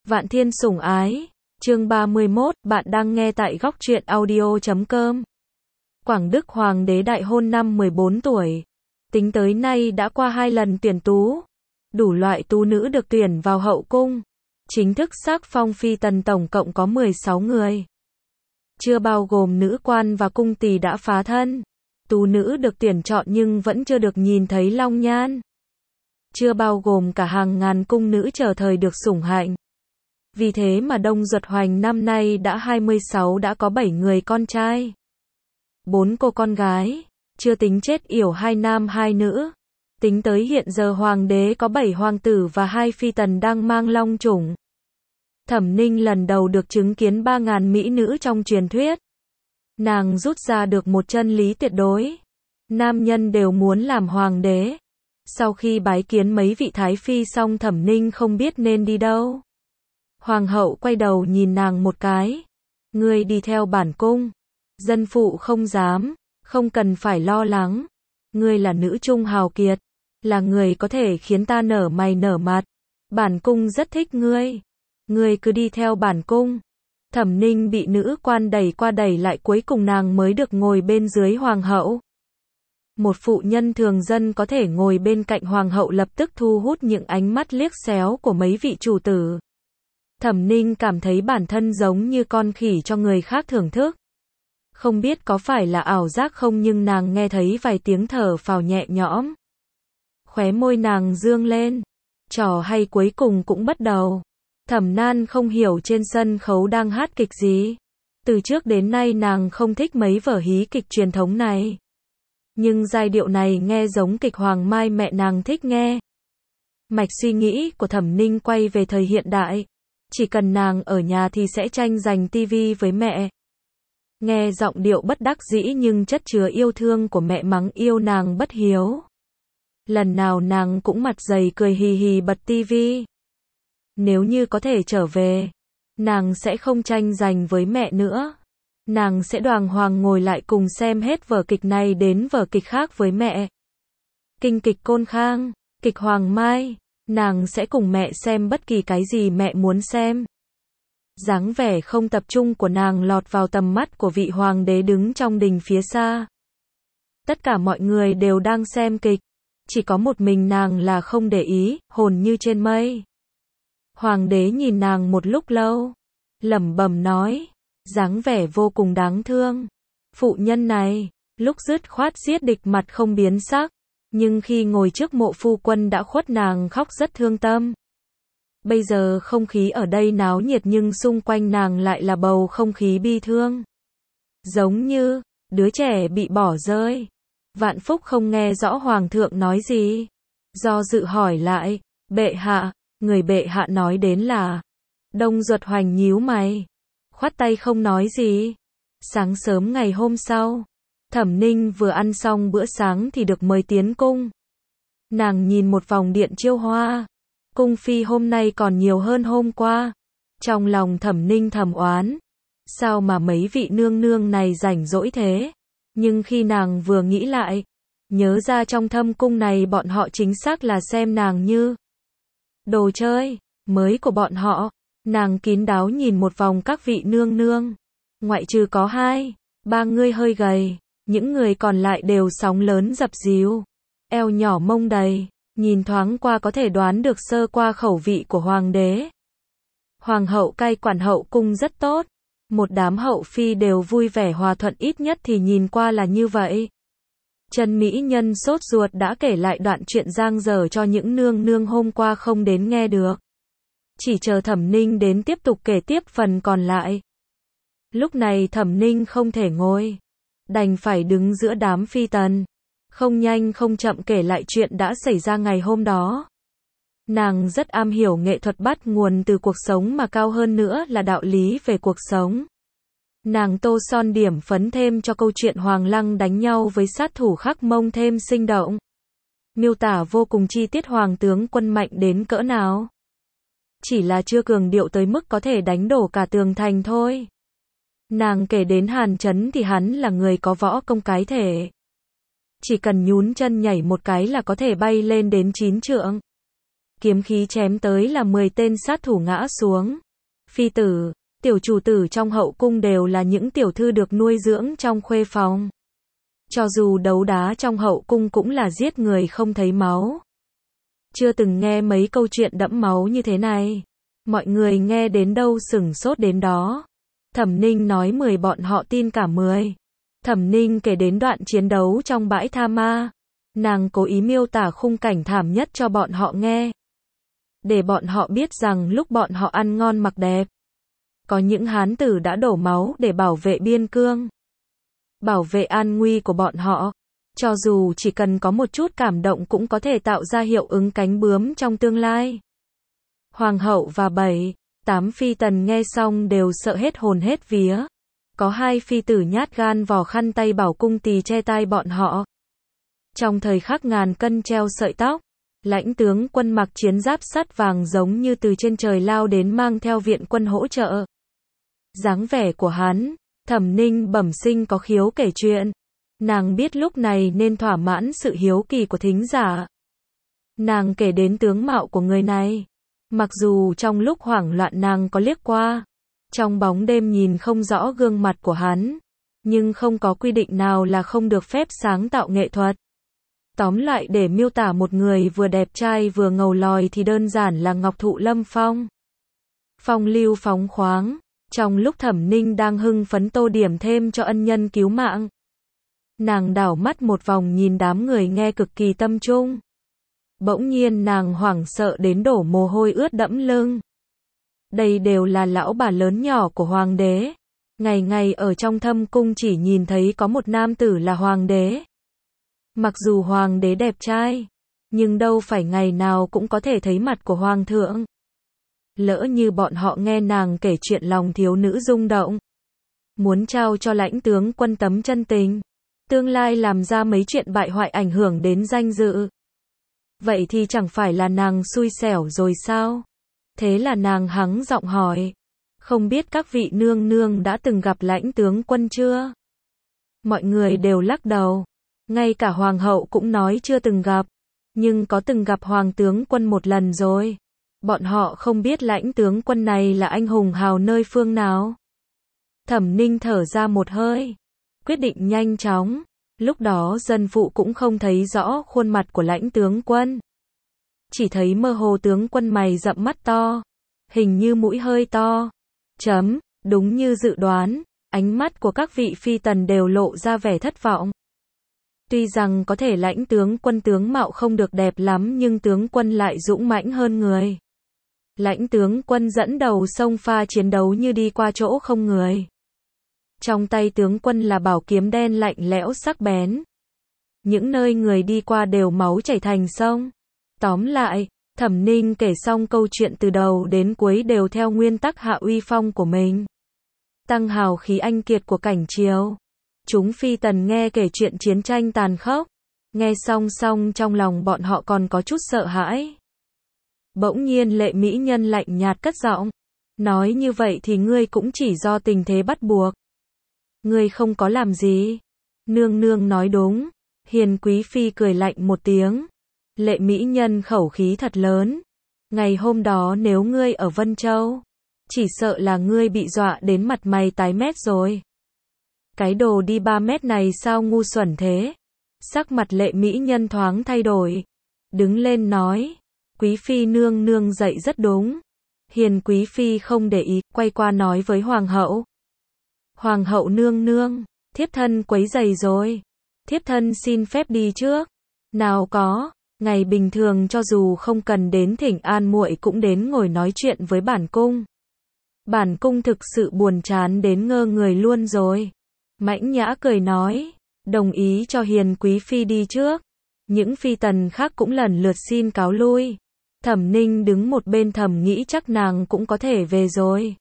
Vạn Thiên sủng ái, chương 31, bạn đang nghe tại góc truyện audio.com. Quảng Đức Hoàng đế đại hôn năm 14 tuổi. Tính tới nay đã qua 2 lần tuyển tú. Đủ loại tú nữ được tuyển vào hậu cung. Chính thức xác phong phi tần tổng cộng có 16 người. Chưa bao gồm nữ quan và cung tỳ đã phá thân. Tú nữ được tuyển chọn nhưng vẫn chưa được nhìn thấy long nhan. Chưa bao gồm cả hàng ngàn cung nữ chờ thời được sủng hạnh. Vì thế mà Đông Duật Hoành năm nay đã 26 đã có 7 người con trai. 4 cô con gái, chưa tính chết yểu 2 nam 2 nữ. Tính tới hiện giờ hoàng đế có 7 hoàng tử và 2 phi tần đang mang long chủng. Thẩm Ninh lần đầu được chứng kiến 3.000 mỹ nữ trong truyền thuyết. Nàng rút ra được một chân lý tuyệt đối. Nam nhân đều muốn làm hoàng đế. Sau khi bái kiến mấy vị thái phi xong Thẩm Ninh không biết nên đi đâu. Hoàng hậu quay đầu nhìn nàng một cái. Ngươi đi theo bản cung. Dân phụ không dám, không cần phải lo lắng. Ngươi là nữ trung hào kiệt, là người có thể khiến ta nở mày nở mặt. Bản cung rất thích ngươi. Ngươi cứ đi theo bản cung. Thẩm Ninh bị nữ quan đẩy qua đẩy lại cuối cùng nàng mới được ngồi bên dưới hoàng hậu. Một phụ nhân thường dân có thể ngồi bên cạnh hoàng hậu lập tức thu hút những ánh mắt liếc xéo của mấy vị chủ tử. Thẩm Ninh cảm thấy bản thân giống như con khỉ cho người khác thưởng thức. Không biết có phải là ảo giác không nhưng nàng nghe thấy vài tiếng thở phào nhẹ nhõm. Khóe môi nàng dương lên. Trò hay cuối cùng cũng bắt đầu. Thẩm Nan không hiểu trên sân khấu đang hát kịch gì. Từ trước đến nay nàng không thích mấy vở hí kịch truyền thống này. Nhưng giai điệu này nghe giống kịch Hoàng Mai mẹ nàng thích nghe. Mạch suy nghĩ của Thẩm Ninh quay về thời hiện đại. Chỉ cần nàng ở nhà thì sẽ tranh giành tivi với mẹ. Nghe giọng điệu bất đắc dĩ nhưng chất chứa yêu thương của mẹ mắng yêu nàng bất hiếu. Lần nào nàng cũng mặt dày cười hì hì bật tivi. Nếu như có thể trở về, nàng sẽ không tranh giành với mẹ nữa. Nàng sẽ đàng hoàng ngồi lại cùng xem hết vở kịch này đến vở kịch khác với mẹ. Kinh kịch Côn Khang, kịch Hoàng Mai, nàng sẽ cùng mẹ xem bất kỳ cái gì mẹ muốn xem. Dáng vẻ không tập trung của nàng lọt vào tầm mắt của vị hoàng đế đứng trong đình phía xa. Tất cả mọi người đều đang xem kịch, chỉ có một mình nàng là không để ý, hồn như trên mây. Hoàng đế nhìn nàng một lúc lâu, lẩm bẩm nói, dáng vẻ vô cùng đáng thương. Phụ nhân này, lúc dứt khoát giết địch mặt không biến sắc, nhưng khi ngồi trước mộ phu quân đã khuất nàng khóc rất thương tâm. Bây giờ không khí ở đây náo nhiệt nhưng xung quanh nàng lại là bầu không khí bi thương. Giống như, đứa trẻ bị bỏ rơi. Vạn Phúc không nghe rõ hoàng thượng nói gì. Do dự hỏi lại, bệ hạ, người bệ hạ nói đến là. Đông Duật Hoành nhíu mày. Khoát tay không nói gì. Sáng sớm ngày hôm sau, Thẩm Ninh vừa ăn xong bữa sáng thì được mời tiến cung. Nàng nhìn một vòng điện chiêu hoa. Cung phi hôm nay còn nhiều hơn hôm qua. Trong lòng Thẩm Ninh thầm oán. Sao mà mấy vị nương nương này rảnh rỗi thế? Nhưng khi nàng vừa nghĩ lại, nhớ ra trong thâm cung này bọn họ chính xác là xem nàng như đồ chơi mới của bọn họ. Nàng kín đáo nhìn một vòng các vị nương nương. Ngoại trừ có 2, 3 người hơi gầy, những người còn lại đều sóng lớn dập dìu. Eo nhỏ mông đầy, nhìn thoáng qua có thể đoán được sơ qua khẩu vị của hoàng đế. Hoàng hậu cai quản hậu cung rất tốt. Một đám hậu phi đều vui vẻ hòa thuận ít nhất thì nhìn qua là như vậy. Trần Mỹ Nhân sốt ruột đã kể lại đoạn chuyện giang dở cho những nương nương hôm qua không đến nghe được. Chỉ chờ Thẩm Ninh đến tiếp tục kể tiếp phần còn lại. Lúc này Thẩm Ninh không thể ngồi, đành phải đứng giữa đám phi tần. Không nhanh không chậm kể lại chuyện đã xảy ra ngày hôm đó. Nàng rất am hiểu nghệ thuật bắt nguồn từ cuộc sống mà cao hơn nữa là đạo lý về cuộc sống. Nàng tô son điểm phấn thêm cho câu chuyện Hoàng Lăng đánh nhau với sát thủ Khắc Mông thêm sinh động. Miêu tả vô cùng chi tiết hoàng tướng quân mạnh đến cỡ nào. Chỉ là chưa cường điệu tới mức có thể đánh đổ cả tường thành thôi. Nàng kể đến Hàn Chấn thì hắn là người có võ công cái thể. Chỉ cần nhún chân nhảy một cái là có thể bay lên đến 9 trượng. kiếm khí chém tới là 10 tên sát thủ ngã xuống. Phi tử, tiểu chủ tử trong hậu cung đều là những tiểu thư được nuôi dưỡng trong khuê phòng. Cho dù đấu đá trong hậu cung cũng là giết người không thấy máu. Chưa từng nghe mấy câu chuyện đẫm máu như thế này. Mọi người nghe đến đâu sửng sốt đến đó. Thẩm Ninh nói 10 bọn họ tin cả 10. Thẩm Ninh kể đến đoạn chiến đấu trong bãi Tha Ma. Nàng cố ý miêu tả khung cảnh thảm nhất cho bọn họ nghe. Để bọn họ biết rằng lúc bọn họ ăn ngon mặc đẹp, có những hán tử đã đổ máu để bảo vệ biên cương, bảo vệ an nguy của bọn họ. Cho dù chỉ cần có một chút cảm động cũng có thể tạo ra hiệu ứng cánh bướm trong tương lai. Hoàng hậu và 7-8 phi tần nghe xong đều sợ hết hồn hết vía. Có 2 phi tử nhát gan vò khăn tay bảo cung tỳ che tai bọn họ. Trong thời khắc ngàn cân treo sợi tóc, lãnh tướng quân mặc chiến giáp sắt vàng giống như từ trên trời lao đến mang theo viện quân hỗ trợ. Dáng vẻ của hắn, Thẩm Ninh bẩm sinh có khiếu kể chuyện. Nàng biết lúc này nên thỏa mãn sự hiếu kỳ của thính giả. Nàng kể đến tướng mạo của người này. Mặc dù trong lúc hoảng loạn nàng có liếc qua, trong bóng đêm nhìn không rõ gương mặt của hắn, nhưng không có quy định nào là không được phép sáng tạo nghệ thuật. Tóm lại để miêu tả một người vừa đẹp trai vừa ngầu lòi thì đơn giản là Ngọc Thụ Lâm Phong. Phong lưu phóng khoáng, trong lúc Thẩm Ninh đang hưng phấn tô điểm thêm cho ân nhân cứu mạng. Nàng đảo mắt một vòng nhìn đám người nghe cực kỳ tâm trung. Bỗng nhiên nàng hoảng sợ đến đổ mồ hôi ướt đẫm lưng. Đây đều là lão bà lớn nhỏ của hoàng đế. Ngày ngày ở trong thâm cung chỉ nhìn thấy có một nam tử là hoàng đế. Mặc dù hoàng đế đẹp trai, nhưng đâu phải ngày nào cũng có thể thấy mặt của hoàng thượng. Lỡ như bọn họ nghe nàng kể chuyện lòng thiếu nữ rung động, muốn trao cho lãnh tướng quân tấm chân tình, tương lai làm ra mấy chuyện bại hoại ảnh hưởng đến danh dự. Vậy thì chẳng phải là nàng xui xẻo rồi sao? Thế là nàng hắng giọng hỏi, không biết các vị nương nương đã từng gặp lãnh tướng quân chưa? Mọi người đều lắc đầu. Ngay cả hoàng hậu cũng nói chưa từng gặp, nhưng có từng gặp hoàng tướng quân một lần rồi. Bọn họ không biết lãnh tướng quân này là anh hùng hào nơi phương nào. Thẩm Ninh thở ra một hơi, quyết định nhanh chóng. Lúc đó dân phụ cũng không thấy rõ khuôn mặt của lãnh tướng quân. Chỉ thấy mơ hồ tướng quân mày rậm mắt to, hình như mũi hơi to. Đúng như dự đoán, ánh mắt của các vị phi tần đều lộ ra vẻ thất vọng. Tuy rằng có thể lãnh tướng quân tướng mạo không được đẹp lắm nhưng tướng quân lại dũng mãnh hơn người. Lãnh tướng quân dẫn đầu xông pha chiến đấu như đi qua chỗ không người. Trong tay tướng quân là bảo kiếm đen lạnh lẽo sắc bén. Những nơi người đi qua đều máu chảy thành sông. Tóm lại, Thẩm Ninh kể xong câu chuyện từ đầu đến cuối đều theo nguyên tắc hạ uy phong của mình. Tăng hào khí anh kiệt của cảnh triều. Chúng phi tần nghe kể chuyện chiến tranh tàn khốc. Nghe xong trong lòng bọn họ còn có chút sợ hãi. Bỗng nhiên Lệ mỹ nhân lạnh nhạt cất giọng. Nói như vậy thì ngươi cũng chỉ do tình thế bắt buộc. Ngươi không có làm gì. Nương nương nói đúng. Hiền quý phi cười lạnh một tiếng. Lệ mỹ nhân khẩu khí thật lớn. Ngày hôm đó nếu ngươi ở Vân Châu, chỉ sợ là ngươi bị dọa đến mặt mày tái mét rồi. Cái đồ đi 3 mét này sao ngu xuẩn thế? Sắc mặt Lệ mỹ nhân thoáng thay đổi. Đứng lên nói. Quý phi nương nương dạy rất đúng. Hiền quý phi không để ý, quay qua nói với hoàng hậu. Hoàng hậu nương nương, thiếp thân quấy rầy rồi. Thiếp thân xin phép đi trước. Nào có, ngày bình thường cho dù không cần đến thỉnh an muội cũng đến ngồi nói chuyện với bản cung. Bản cung thực sự buồn chán đến ngơ người luôn rồi. Mãnh Nhã cười nói, đồng ý cho hiền quý phi đi trước. Những phi tần khác cũng lần lượt xin cáo lui. Thẩm Ninh đứng một bên thầm nghĩ chắc nàng cũng có thể về rồi.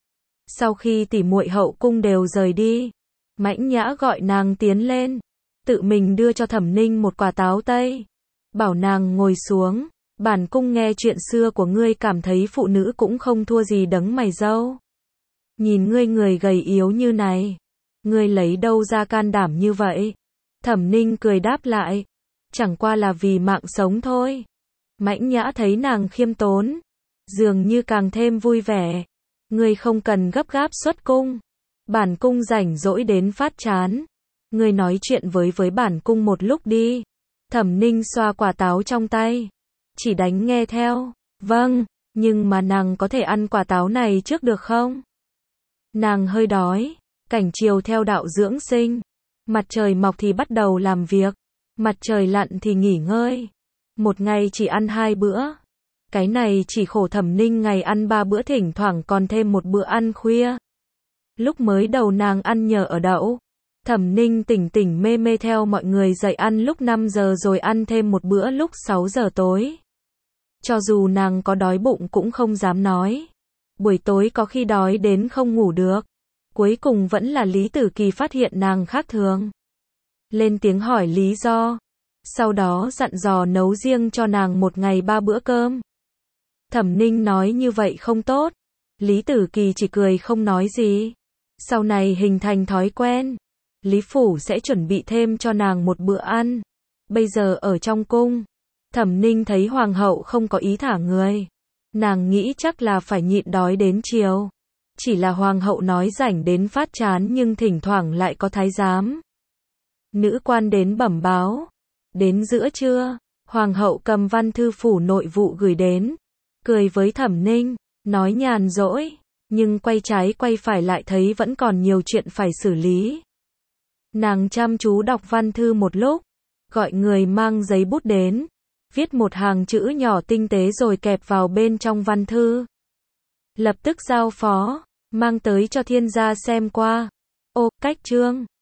Sau khi tỉ muội hậu cung đều rời đi, Mãnh Nhã gọi nàng tiến lên, tự mình đưa cho Thẩm Ninh một quả táo tây, bảo nàng ngồi xuống. Bản cung nghe chuyện xưa của ngươi cảm thấy phụ nữ cũng không thua gì đấng mày râu. Nhìn ngươi người gầy yếu như này, ngươi lấy đâu ra can đảm như vậy? Thẩm Ninh cười đáp lại, chẳng qua là vì mạng sống thôi. Mãnh Nhã thấy nàng khiêm tốn, dường như càng thêm vui vẻ. Ngươi không cần gấp gáp xuất cung. Bản cung rảnh rỗi đến phát chán. Ngươi nói chuyện với bản cung một lúc đi. Thẩm Ninh xoa quả táo trong tay. Chỉ đánh nghe theo. Vâng, nhưng mà nàng có thể ăn quả táo này trước được không? Nàng hơi đói. Cảnh chiều theo đạo dưỡng sinh. Mặt trời mọc thì bắt đầu làm việc. Mặt trời lặn thì nghỉ ngơi. Một ngày chỉ ăn 2 bữa. Cái này chỉ khổ Thẩm Ninh ngày ăn 3 bữa, thỉnh thoảng còn thêm một bữa ăn khuya. Lúc mới đầu nàng ăn nhờ ở đậu. Thẩm Ninh tỉnh mê mê theo mọi người dậy ăn lúc 5 giờ rồi ăn thêm một bữa lúc 6 giờ tối. Cho dù nàng có đói bụng cũng không dám nói. Buổi tối có khi đói đến không ngủ được. Cuối cùng vẫn là Lý Tử Kỳ phát hiện nàng khác thường. Lên tiếng hỏi lý do. Sau đó dặn dò nấu riêng cho nàng một ngày 3 bữa cơm. Thẩm Ninh nói như vậy không tốt. Lý Tử Kỳ chỉ cười không nói gì. Sau này hình thành thói quen. Lý Phủ sẽ chuẩn bị thêm cho nàng một bữa ăn. Bây giờ ở trong cung. Thẩm Ninh thấy hoàng hậu không có ý thả người. Nàng nghĩ chắc là phải nhịn đói đến chiều. Chỉ là hoàng hậu nói rảnh đến phát chán nhưng thỉnh thoảng lại có thái giám. Nữ quan đến bẩm báo. Đến giữa trưa, hoàng hậu cầm văn thư phủ nội vụ gửi đến. Cười với Thẩm Ninh, nói nhàn rỗi, nhưng quay trái quay phải lại thấy vẫn còn nhiều chuyện phải xử lý. Nàng chăm chú đọc văn thư một lúc, gọi người mang giấy bút đến, viết một hàng chữ nhỏ tinh tế rồi kẹp vào bên trong văn thư. Lập tức giao phó, mang tới cho thiên gia xem qua. Ô, cách chương.